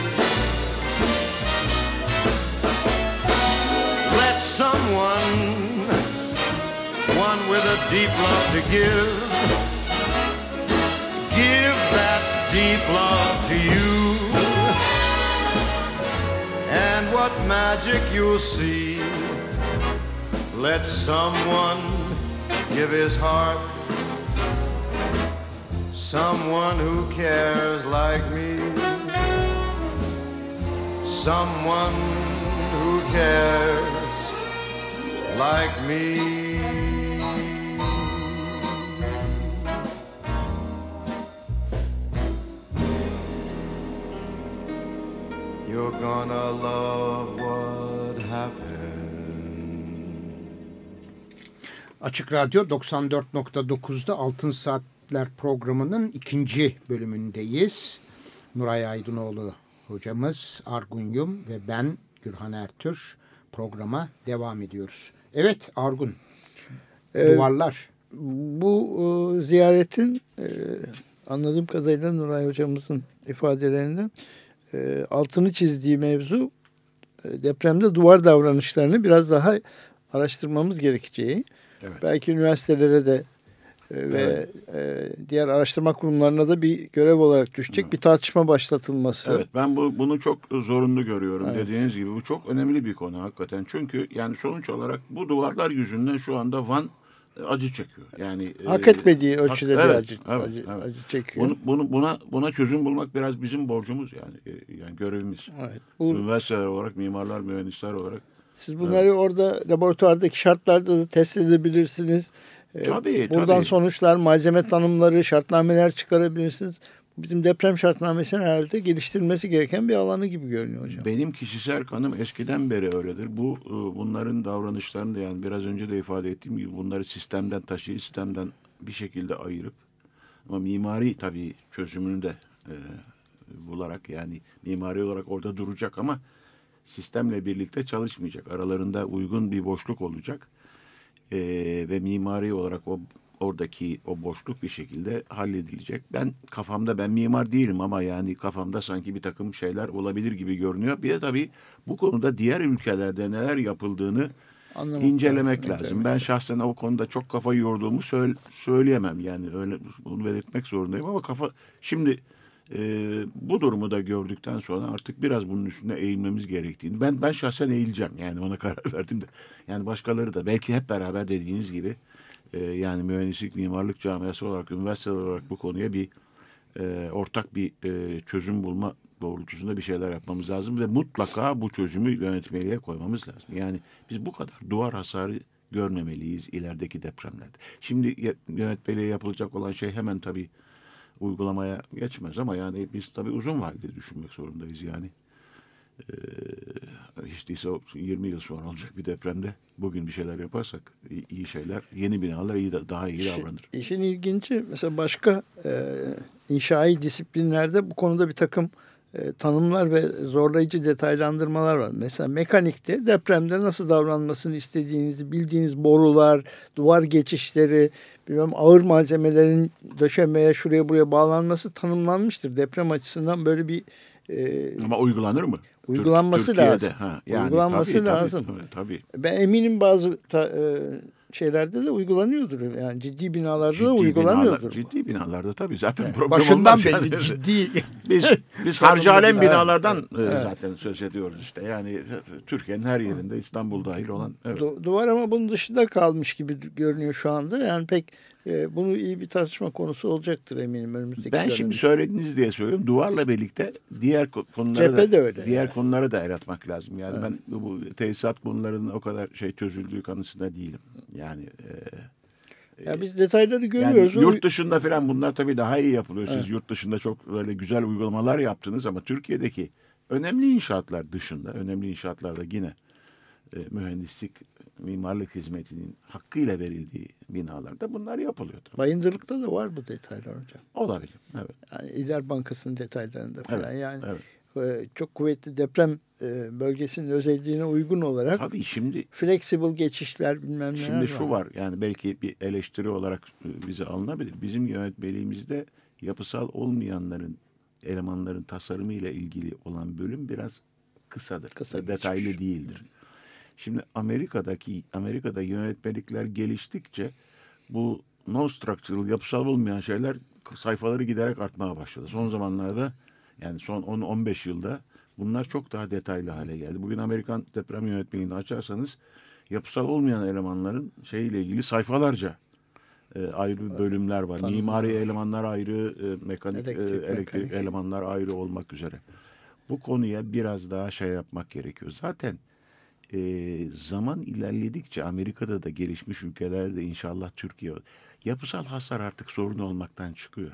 Let someone, one with a deep love to give that deep love to you, and what magic you'll see. Let someone give his heart, someone who cares like me, someone who cares like me. You're gonna love what happened. Açık Radyo 94.9'da Altın Saatler programının ikinci bölümündeyiz. Nuray Aydınoğlu hocamız, Argun Yum ve ben Gürhan Ertür programa devam ediyoruz. Evet Argun, duvarlar. Bu ziyaretin anladığım kadarıyla Nuray hocamızın ifadelerinden altını çizdiği mevzu depremde duvar davranışlarını biraz daha araştırmamız gerekeceği. Evet. Belki üniversitelere de ve diğer araştırma kurumlarına da bir görev olarak düşecek bir tartışma başlatılması. Evet, ben bunu çok zorunlu görüyorum. Evet. Dediğiniz gibi bu çok önemli bir konu hakikaten. Çünkü yani sonuç olarak bu duvarlar yüzünden şu anda Van acı çekiyor. Yani hak etmediği ölçüde bir acı çekiyor. Buna çözüm bulmak biraz bizim borcumuz yani görevimiz. Evet. Üniversiteler olarak, mimarlar, mühendisler olarak. Siz bunları orada laboratuvardaki şartlarda da test edebilirsiniz. Buradan sonuçlar, malzeme tanımları, şartnameler çıkarabilirsiniz. Bizim deprem şartnamesinin herhalde geliştirilmesi gereken bir alanı gibi görünüyor hocam. Benim kişisel kanım eskiden beri öyledir. Bunların davranışlarını da yani biraz önce de ifade ettiğim gibi bunları sistemden sistemden bir şekilde ayırıp ama mimari tabii çözümünü de bularak yani mimari olarak orada duracak ama sistemle birlikte çalışmayacak. Aralarında uygun bir boşluk olacak. Ve mimari olarak oradaki o boşluk bir şekilde halledilecek. Ben mimar değilim ama yani kafamda sanki bir takım şeyler olabilir gibi görünüyor. Bir de tabii bu konuda diğer ülkelerde neler yapıldığını incelemek lazım. Ben şahsen o konuda çok kafa yorduğumu söyleyemem. Yani öyle bunu belirtmek zorundayım ama şimdi bu durumu da gördükten sonra artık biraz bunun üstüne eğilmemiz gerektiğini ben şahsen eğileceğim. Yani ona karar verdim de. Yani başkaları da belki hep beraber dediğiniz gibi yani mühendislik, mimarlık camiası olarak, üniversiteler olarak bu konuya bir ortak bir çözüm bulma doğrultusunda bir şeyler yapmamız lazım ve mutlaka bu çözümü yönetmeliğe koymamız lazım. Yani biz bu kadar duvar hasarı görmemeliyiz ilerideki depremlerde. Şimdi yönetmeliğe yapılacak olan şey hemen tabii uygulamaya geçmez ama yani biz tabii uzun vadede düşünmek zorundayız yani. Hiç değilse 20 yıl sonra olacak bir depremde bugün bir şeyler yaparsak iyi şeyler, yeni binalar daha iyi davranır. İşin ilginci mesela başka inşai disiplinlerde bu konuda bir takım tanımlar ve zorlayıcı detaylandırmalar var. Mesela mekanikte depremde nasıl davranmasını istediğinizi bildiğiniz borular, duvar geçişleri, ağır malzemelerin döşemeye şuraya buraya bağlanması tanımlanmıştır. Deprem açısından böyle bir ama uygulanır mı? Uygulanması lazım. Yani, uygulanması lazım. Tabii. Ben eminim bazı şeylerde de uygulanıyordur. Yani ciddi binalarda da uygulanıyordur. Ciddi binalarda tabii zaten problem başından olmaz. belli ciddi. Biz harcalem binalardan zaten söz ediyoruz işte. Yani Türkiye'nin her yerinde, İstanbul dahil olan. Evet. Duvar ama bunun dışında kalmış gibi görünüyor şu anda. Yani pek bunu iyi bir tartışma konusu olacaktır eminim önümüzdeki Ben dönemde. şimdi söylediniz diye söylüyorum. Duvarla birlikte diğer konulara da el atmak lazım. Yani ben bu tesisat konularının o kadar çözüldüğü kanısında değilim. Yani ya biz detayları görüyoruz. Yani yurt dışında falan bunlar tabii daha iyi yapılıyor. Siz yurt dışında çok böyle güzel uygulamalar yaptınız ama Türkiye'deki önemli inşaatlar dışında, önemli inşaatlarda yine mühendislik, mimarlık hizmetinin hakkıyla verildiği binalarda bunlar yapılıyor. Tabii. Bayındırlık'ta da var bu detaylar hocam. Olabilir, evet. Yani İller Bankası'nın detaylarında falan. Evet, yani evet. Çok kuvvetli deprem bölgesinin özelliğine uygun olarak tabii şimdi flexible geçişler bilmem neler şimdi şu var. Yani belki bir eleştiri olarak bize alınabilir. Bizim yönetmeliğimizde yapısal olmayanların, elemanların tasarımıyla ilgili olan bölüm biraz kısadır. Kısa detaylı değildir. Şimdi Amerika'da yönetmelikler geliştikçe bu non-structural, yapısal olmayan şeyler sayfaları giderek artmaya başladı. Son zamanlarda yani son 10-15 yılda bunlar çok daha detaylı hale geldi. Bugün Amerikan deprem yönetmeliğini açarsanız yapısal olmayan elemanların şeyle ilgili sayfalarca ayrı bölümler var. Mimari elemanlar ayrı, mekanik, elektrik elemanlar ayrı olmak üzere. Bu konuya biraz daha yapmak gerekiyor. Zaten zaman ilerledikçe Amerika'da da gelişmiş ülkelerde inşallah Türkiye yapısal hasar artık sorun olmaktan çıkıyor.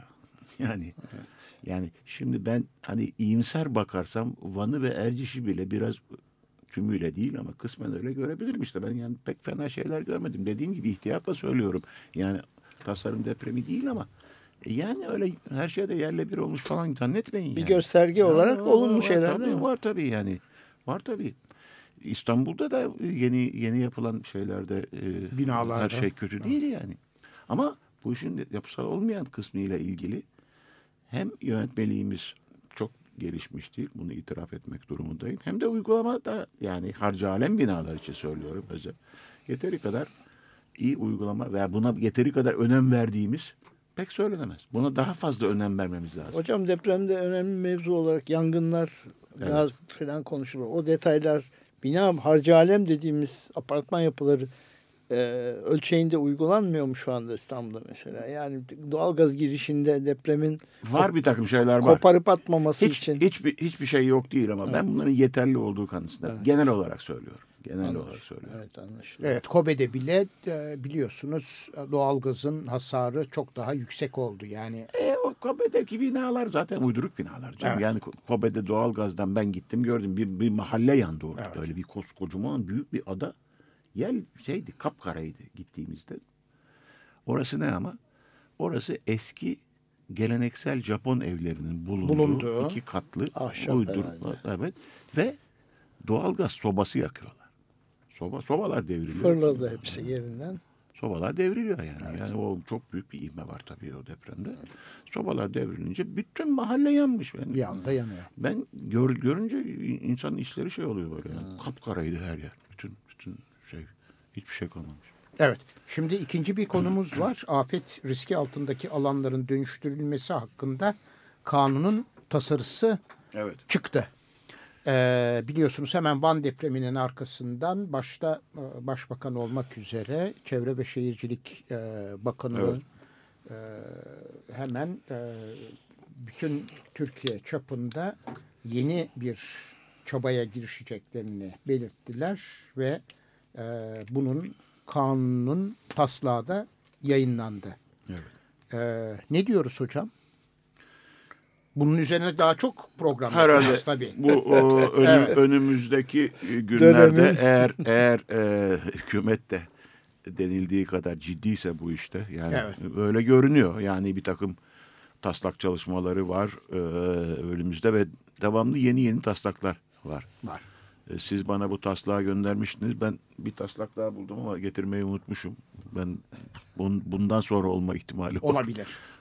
Yani şimdi ben hani iyimser bakarsam Van'ı ve Erciş'i bile biraz tümüyle değil ama kısmen öyle görebilirim işte. Ben yani pek fena şeyler görmedim. Dediğim gibi ihtiyatla söylüyorum. Yani tasarım depremi değil ama yani öyle her şeyde yerle bir olmuş falan zannetmeyin. Bir gösterge olarak olumlu şeyler değil mi? Var tabii yani. Var tabii. İstanbul'da da yeni yapılan şeylerde binalarda her şey kötü değil yani. Ama bu işin yapısal olmayan kısmıyla ilgili hem yönetmeliğimiz çok gelişmiş değil. Bunu itiraf etmek durumundayım. Hem de uygulamada yani harcalem binalar için söylüyorum özel. Yeteri kadar iyi uygulama veya buna yeteri kadar önem verdiğimiz pek söylenemez. Buna daha fazla önem vermemiz lazım. Hocam depremde önemli mevzu olarak yangınlar, gaz falan konuşulur. O detaylar bina harcalem dediğimiz apartman yapıları ölçeğinde uygulanmıyor mu şu anda İstanbul'da mesela? Yani doğalgaz girişinde depremin var bir takım şeyler var. Koparıp atmaması için. Hiçbir şey yok değil ama ben bunların yeterli olduğu kanısında genel olarak söylüyorum. Evet, anlaşılıyor. Evet, Kobe'de bile biliyorsunuz doğalgazın hasarı çok daha yüksek oldu. Yani o Kobe'deki binalar zaten uyduruk binalar canım. Evet. Yani Kobe'de doğalgazdan ben gittim gördüm bir mahalle yandı orada. Evet. Böyle bir koskocaman büyük bir ada. Yer kapkaraydı gittiğimizde. Orası ne ama? Orası eski geleneksel Japon evlerinin bulunduğu 2 katlı uyduruk. Evet. Ve doğalgaz sobası yakıyorlar. Sobalar devriliyor. Fırladı hepsi yerinden. Sobalar devriliyor yani. Evet. Yani o çok büyük bir ivme var tabii o depremde. Evet. Sobalar devrilince bütün mahalle yanmış. Bir anda yanıyor. Ben görünce insanın işleri oluyor böyle. Yani. Kapkaraydı her yer. Bütün hiçbir şey kalmamış. Evet. Şimdi ikinci bir konumuz var. Afet riski altındaki alanların dönüştürülmesi hakkında kanunun tasarısı çıktı. Biliyorsunuz hemen Van depreminin arkasından başta Başbakan olmak üzere Çevre ve Şehircilik Bakanı'nın hemen bütün Türkiye çapında yeni bir çabaya girişeceklerini belirttiler ve bunun kanunun taslağı da yayınlandı. Evet. Ne diyoruz hocam? Bunun üzerine daha çok program yapacağız tabii. Bu önümüzdeki günlerde eğer hükümet de denildiği kadar ciddiyse bu işte yani öyle görünüyor. Yani bir takım taslak çalışmaları var önümüzde ve devamlı yeni taslaklar var. Siz bana bu taslağı göndermiştiniz. Ben bir taslak daha buldum ama getirmeyi unutmuşum. Ben bundan sonra olma ihtimali olabilir.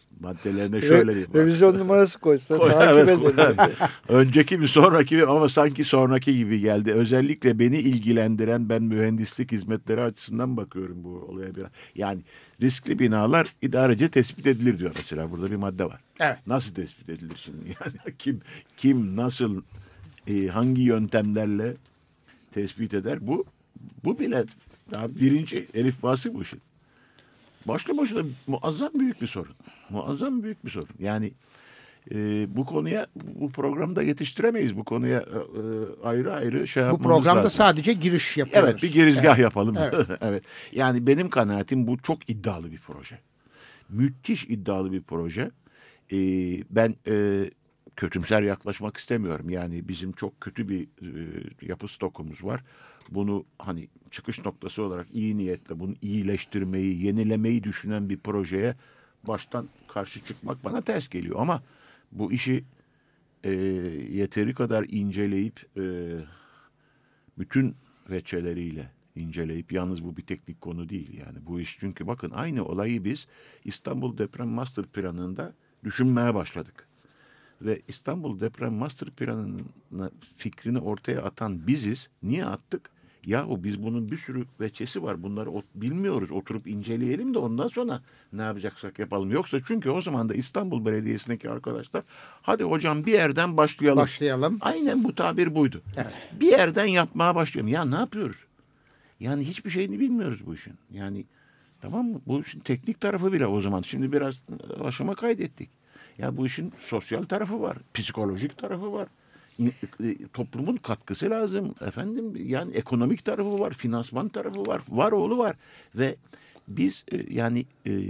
maddelerine şöyle diyeyim. Revizyon numarası koysa Evet, takip edelim. önceki mi sonraki mi ama sanki sonraki gibi geldi. Özellikle beni ilgilendiren, ben mühendislik hizmetleri açısından bakıyorum bu olaya biraz. Yani riskli binalar idarece tespit edilir diyor mesela. Burada bir madde var. Evet. Nasıl tespit edilir şimdi? Yani kim nasıl hangi yöntemlerle tespit eder? Bu bile daha birinci elifbası bu işin. Başlı başına muazzam büyük bir sorun. Muazzam büyük bir sorun. Yani bu konuya, bu programda yetiştiremeyiz. Bu konuya ayrı ayrı şey yapmamız Bu programda lazım. sadece giriş yapıyoruz. Evet, bir girizgah yapalım. Evet. Evet. Yani benim kanaatim bu çok iddialı bir proje. Müthiş iddialı bir proje. Ben kötümser yaklaşmak istemiyorum. Yani bizim çok kötü bir yapı stokumuz var. Bunu hani çıkış noktası olarak iyi niyetle bunu iyileştirmeyi, yenilemeyi düşünen bir projeye baştan karşı çıkmak bana ters geliyor. Ama bu işi yeteri kadar inceleyip bütün veçeleriyle inceleyip, yalnız bu bir teknik konu değil yani bu iş, çünkü bakın aynı olayı biz İstanbul Deprem Master Planı'nda düşünmeye başladık. Ve İstanbul Deprem Master Planı'nın fikrini ortaya atan biziz. Niye attık? Yahu biz bunun bir sürü veçesi var. Bunları bilmiyoruz. Oturup inceleyelim de ondan sonra ne yapacaksak yapalım. Yoksa çünkü o zaman da İstanbul Belediyesi'ndeki arkadaşlar hadi hocam bir yerden başlayalım. Aynen bu tabir buydu. Evet. Bir yerden yapmaya başlayalım. Ya ne yapıyoruz? Yani hiçbir şeyini bilmiyoruz bu işin. Yani tamam mı? Bu işin teknik tarafı bile o zaman. Şimdi biraz aşama kaydettik. Ya bu işin sosyal tarafı var. Psikolojik tarafı var. Toplumun katkısı lazım. Efendim yani ekonomik tarafı var. Finansman tarafı var. Var oğlu var. Ve biz yani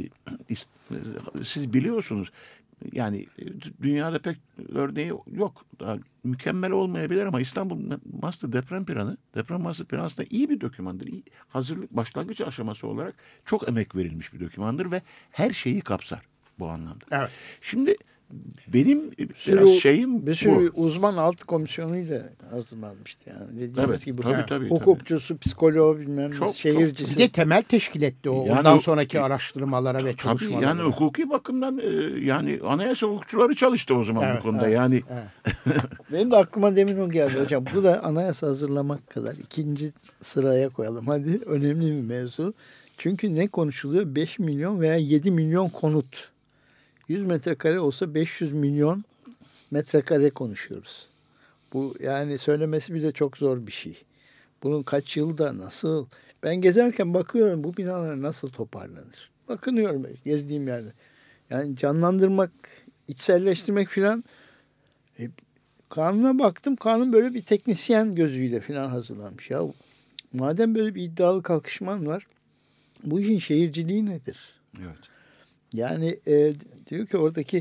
siz biliyorsunuz yani dünyada pek örneği yok. Daha mükemmel olmayabilir ama İstanbul Master Deprem Planı, Deprem Master Planı aslında iyi bir dokümandır. İyi, hazırlık başlangıç aşaması olarak çok emek verilmiş bir dokümandır ve her şeyi kapsar bu anlamda. Evet. Şimdi benim biraz şeyim bir sürü bu. uzman alt komisyonuyla hazırlanmıştı yani. Dediğimiz Evet, gibi tabii. hukukçusu, psikoloğu, bilmem ne, şehircisi. Bir de temel teşkil etti o. Yani ondan sonraki araştırmalara ve çalışmalara. Tabii yani hukuki bakımdan yani anayasa hukukçuları çalıştı o zaman bu konuda. Yani Benim de aklıma demin o geldi hocam. Bu da anayasa hazırlamak kadar ikinci sıraya koyalım. Hadi, önemli bir mevzu. Çünkü ne konuşuluyor? 5 milyon veya 7 milyon konut. 100 metrekare olsa 500 milyon metrekare konuşuyoruz. Bu yani söylemesi bile çok zor bir şey. Bunun kaç yılda nasıl? Ben gezerken bakıyorum bu binalar nasıl toparlanır. Bakınıyorum gezdiğim yerde. Yani canlandırmak, içselleştirmek filan. Kanuna baktım. Kanun böyle bir teknisyen gözüyle filan hazırlanmış. Ya madem böyle bir iddialı kalkışman var, bu işin şehirciliği nedir? evet. Yani diyor ki oradaki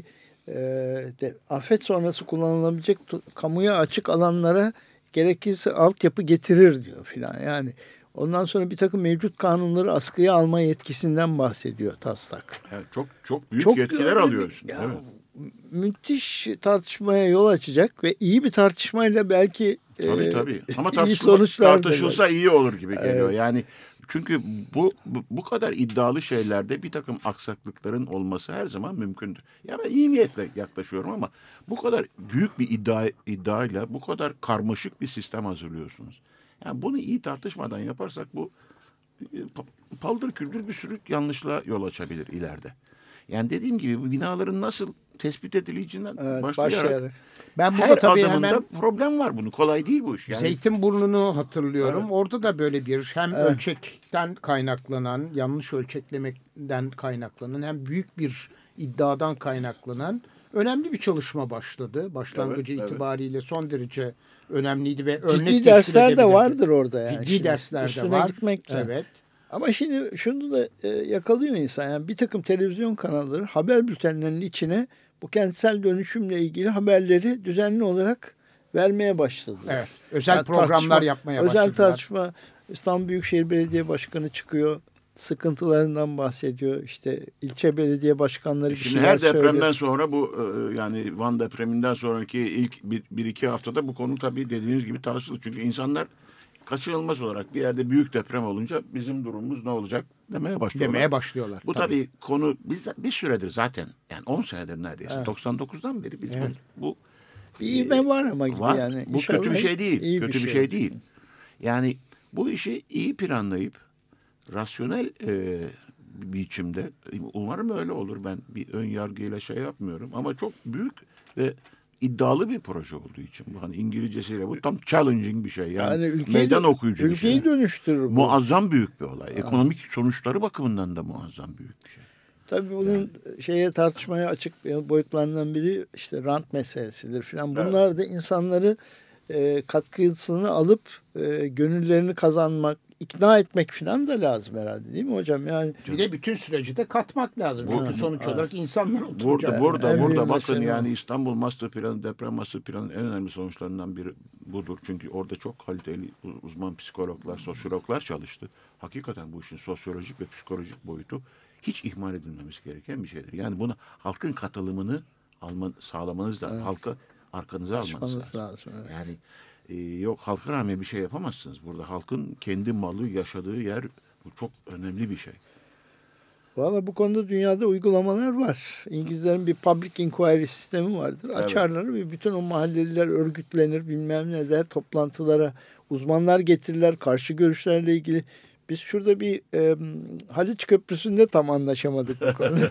afet sonrası kullanılabilecek kamuya açık alanlara gerekirse altyapı getirir diyor filan. Yani ondan sonra bir takım mevcut kanunları askıya alma yetkisinden bahsediyor taslak. Yani çok büyük yetkiler alıyorsun. Ya, evet. Müthiş tartışmaya yol açacak ve iyi bir tartışmayla belki Tabii. Ama iyi sonuçlar tartışılsa iyi olur gibi geliyor. Evet. Yani çünkü bu kadar iddialı şeylerde bir takım aksaklıkların olması her zaman mümkündür. Ya ben iyi niyetle yaklaşıyorum ama bu kadar büyük bir iddiayla bu kadar karmaşık bir sistem hazırlıyorsunuz. Yani bunu iyi tartışmadan yaparsak bu paldır küldür bir sürü yanlışlığa yol açabilir ileride. Yani dediğim gibi bu binaların nasıl tespit edileceğinden başlayarak ben her burada tabii adımında hemen problem var bunun. Kolay değil bu iş. Yani, Zeytinburnu'nu hatırlıyorum. Evet. Orada da böyle bir hem ölçekten kaynaklanan, yanlış ölçeklemekten kaynaklanan hem büyük bir iddiadan kaynaklanan önemli bir çalışma başladı. Başlangıcı itibariyle son derece önemliydi ve örnek ciddi dersler de vardır orada yani. Ciddi şimdi. dersler de Üstüne var. gitmek de. Evet. Ama şimdi şunu da yakalıyor insan. Yani bir takım televizyon kanalları haber bültenlerinin içine bu kentsel dönüşümle ilgili haberleri düzenli olarak vermeye başladı. Evet. Özel programlar yapmaya başladılar. Özel tartışma. İstanbul Büyükşehir Belediye Başkanı çıkıyor. Sıkıntılarından bahsediyor. İşte ilçe belediye başkanları bir şimdi şeyler her depremden söylüyor. sonra bu yani Van depreminden sonraki ilk bir iki haftada bu konu tabii dediğiniz gibi tartışıldı. Çünkü insanlar kaçınılmaz olarak bir yerde büyük deprem olunca bizim durumumuz ne olacak demeye başlıyorlar. Bu tabii konu biz bir süredir zaten yani 10 senedir neredeyse 99'dan beri biz bu bir ivme var ama gibi var. yani. Bu kötü bir şey değil. Kötü bir şey değil. değil. Yani bu işi iyi planlayıp rasyonel biçimde umarım öyle olur. Ben bir ön yargıyla şey yapmıyorum ama çok büyük ve iddialı bir proje olduğu için bu hani İngilizcesiyle bu tam challenging bir şey. Yani meydan okuyucu bir şey. Ülkeyi dönüştürür bu. Muazzam büyük bir olay. Ekonomik sonuçları bakımından da muazzam büyük bir şey. Tabii bunun tartışmaya açık boyutlarından biri işte rant meselesidir filan. Bunlar da insanları katkısını alıp gönüllerini kazanmak, ikna etmek filan da lazım herhalde değil mi hocam? Yani bir de bütün süreci de katmak lazım. Çünkü sonuç olarak insanlar oturacak. Burada bakın yani İstanbul Master Planı, Deprem Master Planı en önemli sonuçlarından biri budur. Çünkü orada çok kaliteli uzman psikologlar, sosyologlar çalıştı. Hakikaten bu işin sosyolojik ve psikolojik boyutu hiç ihmal edilmemesi gereken bir şeydir. Yani buna halkın katılımını sağlamanız da halka arkanıza almanız lazım. Evet. Yani yok halka rağmen bir şey yapamazsınız. Burada halkın kendi malı yaşadığı yer bu çok önemli bir şey. Valla bu konuda dünyada uygulamalar var. İngilizlerin bir public inquiry sistemi vardır. Açarlar ve bütün o mahalleliler örgütlenir bilmem ne der. Toplantılara uzmanlar getirirler karşı görüşlerle ilgili. Biz şurada bir Haliç Köprüsü'nde tam anlaşamadık bu konuda.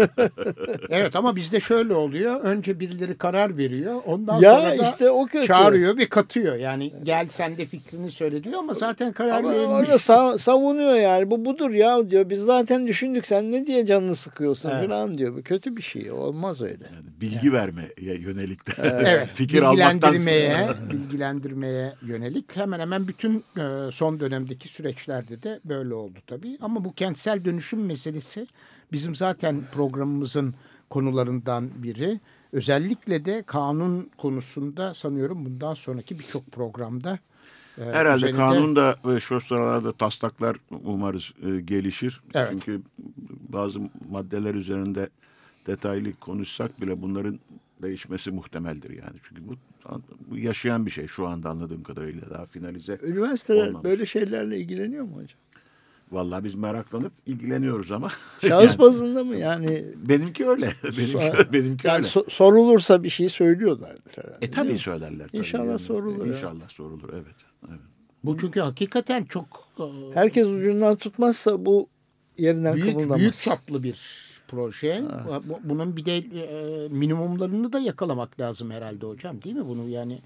Evet ama bizde şöyle oluyor. Önce birileri karar veriyor. Ondan sonra da işte o kötü. Çağırıyor ve katıyor. Yani gel sen de fikrini söyle diyor ama zaten karar verilmiş. Orada savunuyor yani. Bu budur ya diyor. Biz zaten düşündük. Sen ne diye canını sıkıyorsun falan diyor. Bu kötü bir şey. Olmaz öyle. Yani bilgi vermeye yönelik de. Evet. Fikir almaktan bilgilendirmeye yönelik hemen hemen bütün son dönemdeki süreçlerde de böyle oldu tabii. Ama bu kentsel dönüşüm meselesi bizim zaten programımızın konularından biri. Özellikle de kanun konusunda sanıyorum bundan sonraki birçok programda herhalde kanunda ve şu sıralarda taslaklar umarız gelişir. Evet. Çünkü bazı maddeler üzerinde detaylı konuşsak bile bunların değişmesi muhtemeldir yani. Çünkü bu yaşayan bir şey şu anda anladığım kadarıyla daha finalize Üniversiteler olmamış. böyle şeylerle ilgileniyor mu hocam? Vallahi biz meraklanıp ilgileniyoruz ama. Şahıs bazında mı yani? Benimki öyle. Benimki yani öyle. sorulursa bir şey söylüyorlardır herhalde. Tabii söylerler. Tabii. İnşallah yani, sorulur. İnşallah sorulur evet. bu çünkü hakikaten çok herkes ucundan tutmazsa bu yerinden kıvıldamaz. Büyük çaplı bir proje. Bunun bir de minimumlarını da yakalamak lazım herhalde hocam değil mi? Bunu yani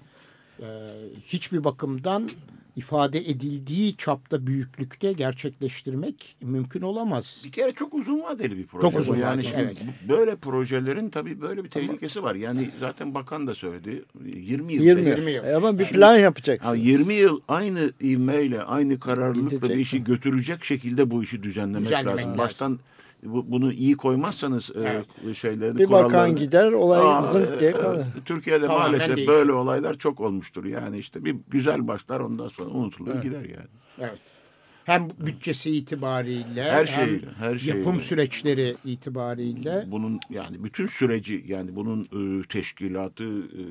hiçbir bakımdan ifade edildiği çapta büyüklükte gerçekleştirmek mümkün olamaz. Bir kere çok uzun vadeli bir proje. Çok uzun yani vadeli, evet. Böyle projelerin tabii böyle bir tehlikesi var. Yani zaten bakan da söyledi. 20 yıl. 20 yıl. Ama bir plan yapacaksınız. 20 yıl aynı ivmeyle, aynı kararlılıkla bir işi götürecek şekilde bu işi düzenlemek lazım. Baştan bunu iyi koymazsanız şeylerini, bir kurallarını. bakan gider olay zınk diye kalır. Türkiye'de tamamen maalesef değişiyor. böyle olaylar çok olmuştur. Yani işte bir güzel başlar ondan sonra unutulur gider yani. Evet. Hem bütçesi itibariyle her şeyiyle. Yapım süreçleri itibariyle. Bunun yani bütün süreci yani bunun teşkilatı,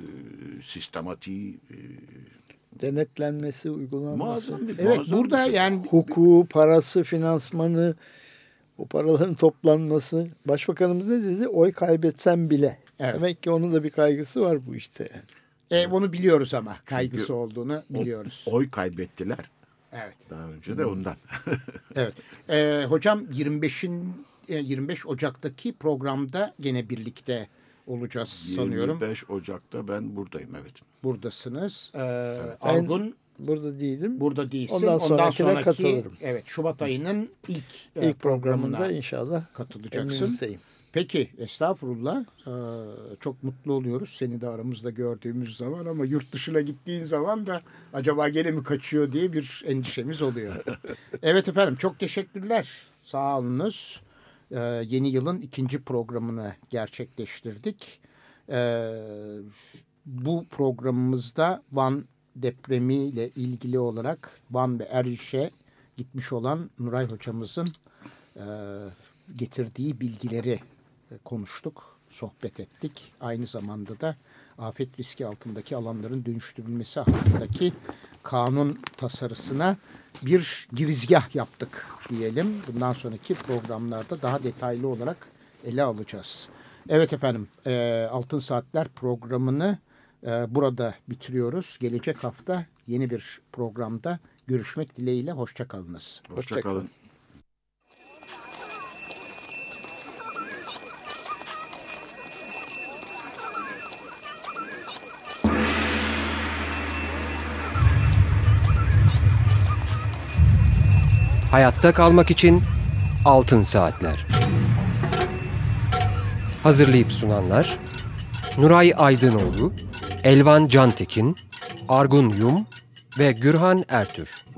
sistematiği, denetlenmesi, uygulanması. Evet burada yani hukuku, parası, finansmanı, o paraların toplanması. Başbakanımız ne dedi? Oy kaybetsem bile. Evet. Demek ki onun da bir kaygısı var bu işte. Onu biliyoruz ama kaygısı çünkü olduğunu biliyoruz. Oy kaybettiler. Evet. Daha önce de ondan. Evet. Hocam 25 Ocak'taki programda gene birlikte olacağız sanıyorum. 25 Ocak'ta ben buradayım evet. Buradasınız. Evet. Argun burada değilim. Burada değilsin. Ondan sonraki katılırım. Evet, Şubat ayının ilk programında inşallah katılacaksın. Peki, estağfurullah. Çok mutlu oluyoruz seni de aramızda gördüğümüz zaman ama yurt dışına gittiğin zaman da acaba gene mi kaçıyor diye bir endişemiz oluyor. Evet efendim, çok teşekkürler. Sağ olunuz. Yeni yılın 2. programını gerçekleştirdik. Bu programımızda Van depremiyle ilgili olarak Van ve Erciş'e gitmiş olan Nuray hocamızın getirdiği bilgileri konuştuk, sohbet ettik. Aynı zamanda da afet riski altındaki alanların dönüştürülmesi hakkındaki kanun tasarısına bir girizgah yaptık diyelim. Bundan sonraki programlarda daha detaylı olarak ele alacağız. Evet efendim, Altın Saatler programını burada bitiriyoruz. Gelecek hafta yeni bir programda görüşmek dileğiyle. Hoşça kalınız. Hoşça kalın. Hayatta kalmak için Altın Saatler. Hazırlayıp sunanlar Nuray Aydınoğlu, Elvan Cantekin, Argun Yum ve Gürhan Ertür.